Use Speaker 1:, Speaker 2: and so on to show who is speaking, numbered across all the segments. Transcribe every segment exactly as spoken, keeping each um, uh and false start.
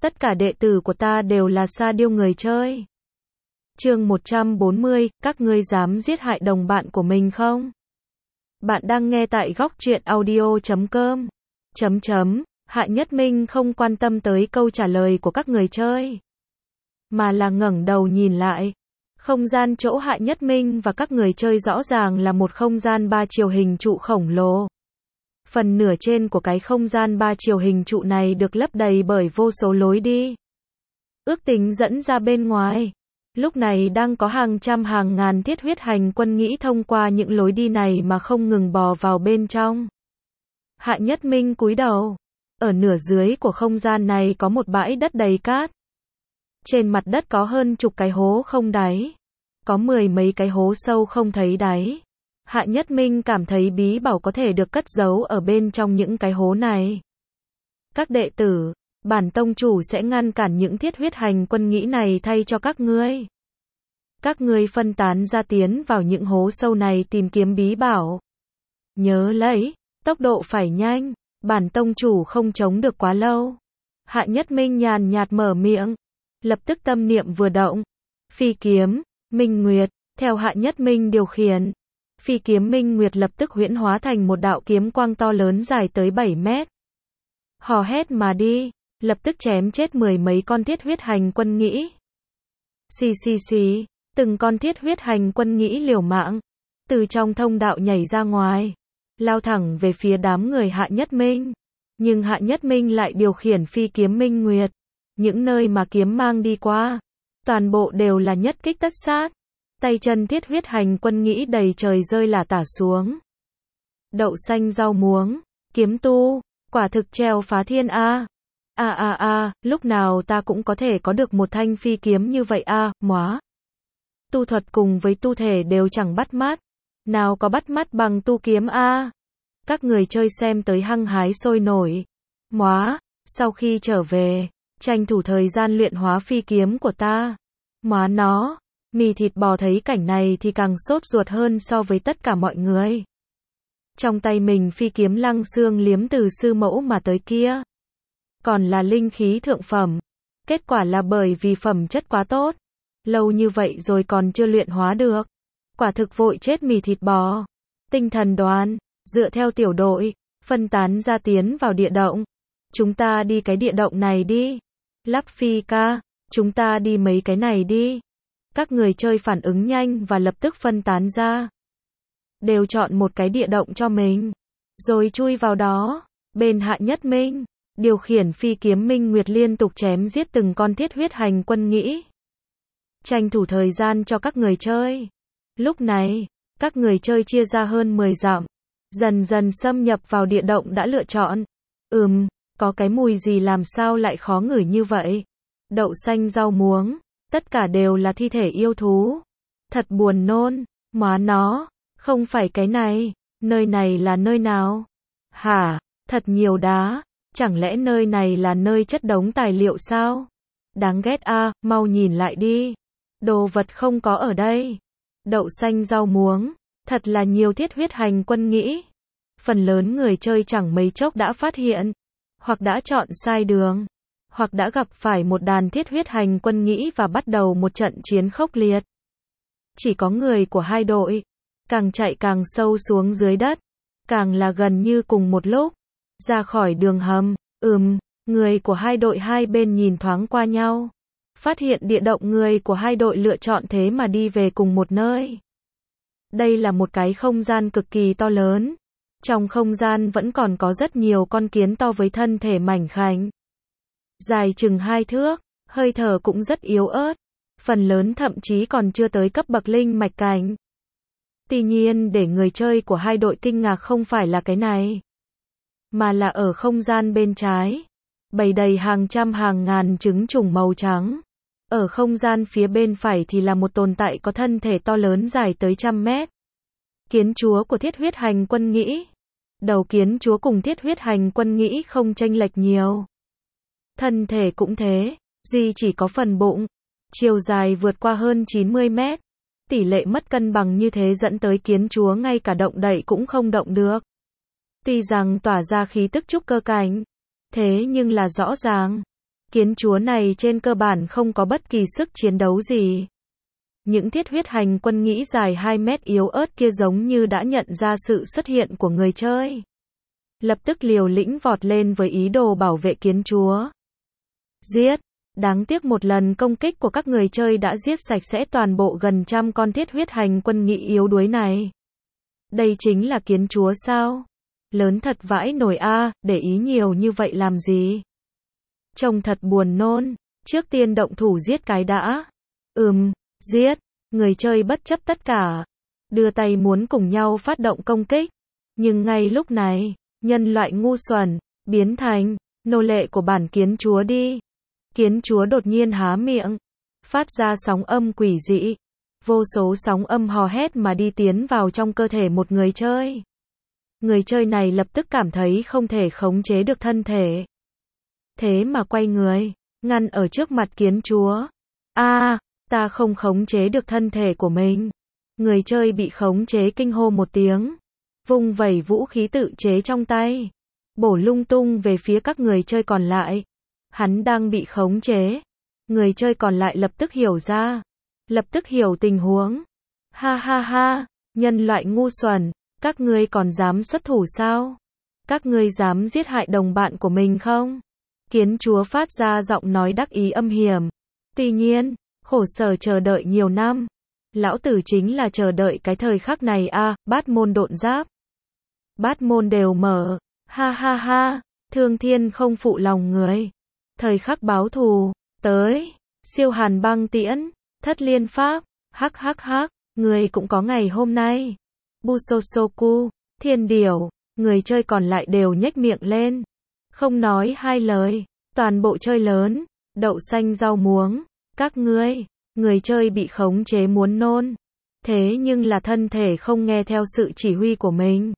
Speaker 1: tất cả đệ tử của ta đều là sa điêu người chơi. Chương một trăm bốn mươi, các ngươi dám giết hại đồng bạn của mình không? Bạn đang nghe tại góc truyện audio chấm com. Chấm chấm, Hạ Nhất Minh không quan tâm tới câu trả lời của các người chơi, mà là ngẩng đầu nhìn lại. Không gian chỗ Hạ Nhất Minh và các người chơi rõ ràng là một không gian ba chiều hình trụ khổng lồ. Phần nửa trên của cái không gian ba chiều hình trụ này được lấp đầy bởi vô số lối đi, ước tính dẫn ra bên ngoài. Lúc này đang có hàng trăm hàng ngàn thiết huyết hành quân nghĩ thông qua những lối đi này mà không ngừng bò vào bên trong. Hạ Nhất Minh cúi đầu. Ở nửa dưới của không gian này có một bãi đất đầy cát. Trên mặt đất có hơn chục cái hố không đáy. Có mười mấy cái hố sâu không thấy đáy. Hạ Nhất Minh cảm thấy bí bảo có thể được cất giấu ở bên trong những cái hố này. Các đệ tử, bản tông chủ sẽ ngăn cản những thiết huyết hành quân nghĩ này thay cho các ngươi. Các ngươi phân tán ra tiến vào những hố sâu này tìm kiếm bí bảo. Nhớ lấy, tốc độ phải nhanh, bản tông chủ không chống được quá lâu. Hạ Nhất Minh nhàn nhạt mở miệng. Lập tức tâm niệm vừa động. Phi kiếm, Minh Nguyệt, theo Hạ Nhất Minh điều khiển. Phi kiếm Minh Nguyệt lập tức huyễn hóa thành một đạo kiếm quang to lớn dài tới bảy mét. Hò hét mà đi, lập tức chém chết mười mấy con thiết huyết hành quân nghĩ. Xì xì xì, từng con thiết huyết hành quân nghĩ liều mạng, từ trong thông đạo nhảy ra ngoài, lao thẳng về phía đám người Hạ Nhất Minh. Nhưng Hạ Nhất Minh lại điều khiển phi kiếm Minh Nguyệt. Những nơi mà kiếm mang đi qua, toàn bộ đều là nhất kích tất sát. Tay chân thiết huyết hành quân nghĩ đầy trời rơi lả tả xuống. Đậu xanh rau muống, kiếm tu, quả thực treo phá thiên a. A a a, lúc nào ta cũng có thể có được một thanh phi kiếm như vậy a, à, móa. Tu thuật cùng với tu thể đều chẳng bắt mắt. Nào có bắt mắt bằng tu kiếm a. À. Các người chơi xem tới hăng hái sôi nổi. Móa, sau khi trở về, tranh thủ thời gian luyện hóa phi kiếm của ta. Móa nó. Mì thịt bò thấy cảnh này thì càng sốt ruột hơn so với tất cả mọi người. Trong tay mình phi kiếm lăng xương liếm từ sư mẫu mà tới kia, còn là linh khí thượng phẩm. Kết quả là bởi vì phẩm chất quá tốt, lâu như vậy rồi còn chưa luyện hóa được. Quả thực vội chết mì thịt bò. Tinh thần đoàn, dựa theo tiểu đội, phân tán ra tiến vào địa động. Chúng ta đi cái địa động này đi. Lắp phi ca, chúng ta đi mấy cái này đi. Các người chơi phản ứng nhanh và lập tức phân tán ra. Đều chọn một cái địa động cho mình, rồi chui vào đó. Bên Hạ Nhất Minh, điều khiển phi kiếm Minh Nguyệt liên tục chém giết từng con thiết huyết hành quân nghĩ. Tranh thủ thời gian cho các người chơi. Lúc này, các người chơi chia ra hơn mười dặm, dần dần xâm nhập vào địa động đã lựa chọn. Ừm, có cái mùi gì làm sao lại khó ngửi như vậy? Đậu xanh rau muống, tất cả đều là thi thể yêu thú. Thật buồn nôn, móa nó, không phải cái này, nơi này là nơi nào? Hả, thật nhiều đá, chẳng lẽ nơi này là nơi chất đống tài liệu sao? Đáng ghét a, à, mau nhìn lại đi. Đồ vật không có ở đây. Đậu xanh rau muống, thật là nhiều thiết huyết hành quân nghĩ. Phần lớn người chơi chẳng mấy chốc đã phát hiện, hoặc đã chọn sai đường, hoặc đã gặp phải một đàn thiết huyết hành quân nghĩ và bắt đầu một trận chiến khốc liệt. Chỉ có người của hai đội, càng chạy càng sâu xuống dưới đất, càng là gần như cùng một lúc, ra khỏi đường hầm. Ừm, người của hai đội hai bên nhìn thoáng qua nhau, phát hiện địa động người của hai đội lựa chọn thế mà đi về cùng một nơi. Đây là một cái không gian cực kỳ to lớn. Trong không gian vẫn còn có rất nhiều con kiến to với thân thể mảnh khảnh, dài chừng hai thước, hơi thở cũng rất yếu ớt, phần lớn thậm chí còn chưa tới cấp bậc linh mạch cảnh. Tuy nhiên để người chơi của hai đội kinh ngạc không phải là cái này, mà là ở không gian bên trái, bày đầy hàng trăm hàng ngàn trứng trùng màu trắng. Ở không gian phía bên phải thì là một tồn tại có thân thể to lớn dài tới trăm mét. Kiến chúa của thiết huyết hành quân nghĩ. Đầu kiến chúa cùng thiết huyết hành quân nghĩ không chênh lệch nhiều. Thân thể cũng thế, duy chỉ có phần bụng, chiều dài vượt qua hơn chín mươi mét. Tỷ lệ mất cân bằng như thế dẫn tới kiến chúa ngay cả động đậy cũng không động được. Tuy rằng tỏa ra khí tức trúc cơ cảnh, thế nhưng là rõ ràng, Kiến chúa này trên cơ bản không có bất kỳ sức chiến đấu gì. Những thiết huyết hành quân nhĩ dài hai mét yếu ớt kia giống như đã nhận ra sự xuất hiện của người chơi. Lập tức liều lĩnh vọt lên với ý đồ bảo vệ kiến chúa. Giết! Đáng tiếc một lần công kích của các người chơi đã giết sạch sẽ toàn bộ gần trăm con thiết huyết hành quân nhĩ yếu đuối này. Đây chính là kiến chúa sao? Lớn thật vãi nổi a, để ý nhiều như vậy làm gì? Trông thật buồn nôn, trước tiên động thủ giết cái đã. Ừm, giết, người chơi bất chấp tất cả, đưa tay muốn cùng nhau phát động công kích. Nhưng ngay lúc này, nhân loại ngu xuẩn, biến thành nô lệ của bản kiến chúa đi. Kiến chúa đột nhiên há miệng, phát ra sóng âm quỷ dị. Vô số sóng âm hò hét mà đi tiến vào trong cơ thể một người chơi. Người chơi này lập tức cảm thấy không thể khống chế được thân thể. Thế mà quay người, ngăn ở trước mặt kiến chúa. A, à, ta không khống chế được thân thể của mình. Người chơi bị khống chế kinh hô một tiếng. Vung vẩy vũ khí tự chế trong tay. Bổ lung tung về phía các người chơi còn lại. Hắn đang bị khống chế. Người chơi còn lại lập tức hiểu ra. Lập tức hiểu tình huống. Ha ha ha, nhân loại ngu xuẩn, các ngươi còn dám xuất thủ sao? Các ngươi dám giết hại đồng bạn của mình không? Kiến chúa phát ra giọng nói đắc ý âm hiểm. Tuy nhiên, khổ sở chờ đợi nhiều năm. Lão tử chính là chờ đợi cái thời khắc này a, à, bát môn độn giáp. Bát môn đều mở. Ha ha ha, thương thiên không phụ lòng người. Thời khắc báo thù, tới, siêu hàn băng tiễn, thất liên pháp, hắc hắc hắc, người cũng có ngày hôm nay. Busosoku, thiên điểu, người chơi còn lại đều nhếch miệng lên. Không nói hai lời, toàn bộ chơi lớn, đậu xanh rau muống, các ngươi, người chơi bị khống chế muốn nôn. Thế nhưng là thân thể không nghe theo sự chỉ huy của mình.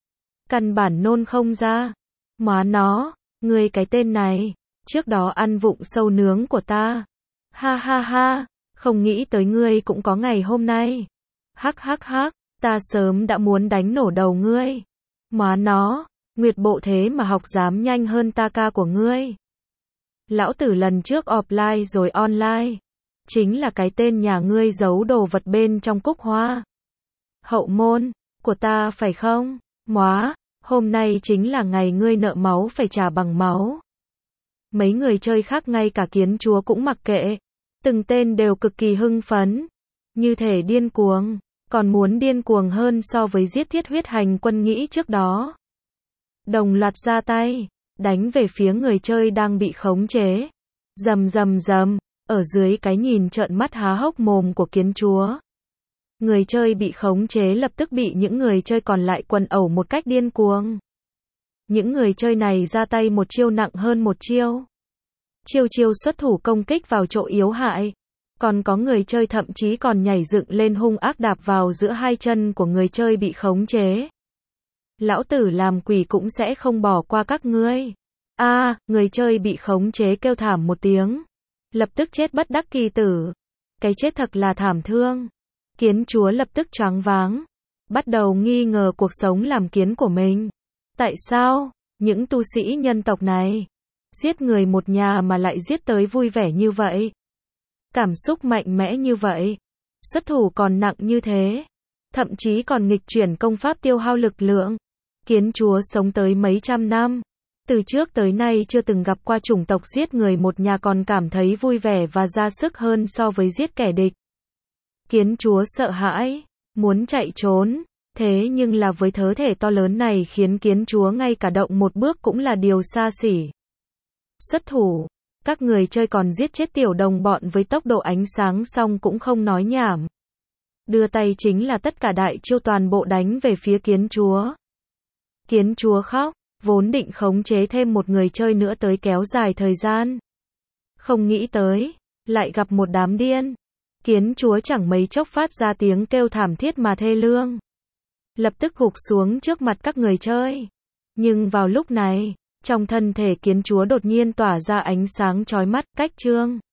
Speaker 1: Căn bản nôn không ra. Má nó, ngươi cái tên này, trước đó ăn vụng sâu nướng của ta. Ha ha ha, không nghĩ tới ngươi cũng có ngày hôm nay. Hắc hắc hắc, ta sớm đã muốn đánh nổ đầu ngươi. Má nó, nguyệt bộ thế mà học dám nhanh hơn ta ca của ngươi. Lão tử lần trước offline rồi online. Chính là cái tên nhà ngươi giấu đồ vật bên trong cúc hoa. Hậu môn, của ta phải không? Móa, hôm nay chính là ngày ngươi nợ máu phải trả bằng máu. Mấy người chơi khác ngay cả kiến chúa cũng mặc kệ. Từng tên đều cực kỳ hưng phấn. Như thể điên cuồng. Còn muốn điên cuồng hơn so với giết thiết huyết hành quân nhĩ trước đó. Đồng loạt ra tay. Đánh về phía người chơi đang bị khống chế. Rầm rầm rầm. Ở dưới cái nhìn trợn mắt há hốc mồm của kiến chúa. Người chơi bị khống chế lập tức bị những người chơi còn lại quần ẩu một cách điên cuồng. Những người chơi này ra tay một chiêu nặng hơn một chiêu. Chiêu chiêu xuất thủ công kích vào chỗ yếu hại. Còn có người chơi thậm chí còn nhảy dựng lên hung ác đạp vào giữa hai chân của người chơi bị khống chế. Lão tử làm quỷ cũng sẽ không bỏ qua các ngươi. A, à, người chơi bị khống chế kêu thảm một tiếng. Lập tức chết bất đắc kỳ tử. Cái chết thật là thảm thương. Kiến chúa lập tức choáng váng. Bắt đầu nghi ngờ cuộc sống làm kiến của mình. Tại sao, những tu sĩ nhân tộc này, giết người một nhà mà lại giết tới vui vẻ như vậy? Cảm xúc mạnh mẽ như vậy. Xuất thủ còn nặng như thế. Thậm chí còn nghịch chuyển công pháp tiêu hao lực lượng. Kiến chúa sống tới mấy trăm năm. Từ trước tới nay chưa từng gặp qua chủng tộc giết người một nhà còn cảm thấy vui vẻ và ra sức hơn so với giết kẻ địch. Kiến chúa sợ hãi, muốn chạy trốn, thế nhưng là với thớ thể to lớn này khiến kiến chúa ngay cả động một bước cũng là điều xa xỉ. Xuất thủ, các người chơi còn giết chết tiểu đồng bọn với tốc độ ánh sáng xong cũng không nói nhảm. Đưa tay chính là tất cả đại chiêu toàn bộ đánh về phía kiến chúa. Kiến chúa khóc. Vốn định khống chế thêm một người chơi nữa tới kéo dài thời gian. Không nghĩ tới, lại gặp một đám điên. Kiến chúa chẳng mấy chốc phát ra tiếng kêu thảm thiết mà thê lương. Lập tức gục xuống trước mặt các người chơi. Nhưng vào lúc này, trong thân thể kiến chúa đột nhiên tỏa ra ánh sáng chói mắt, cách trương.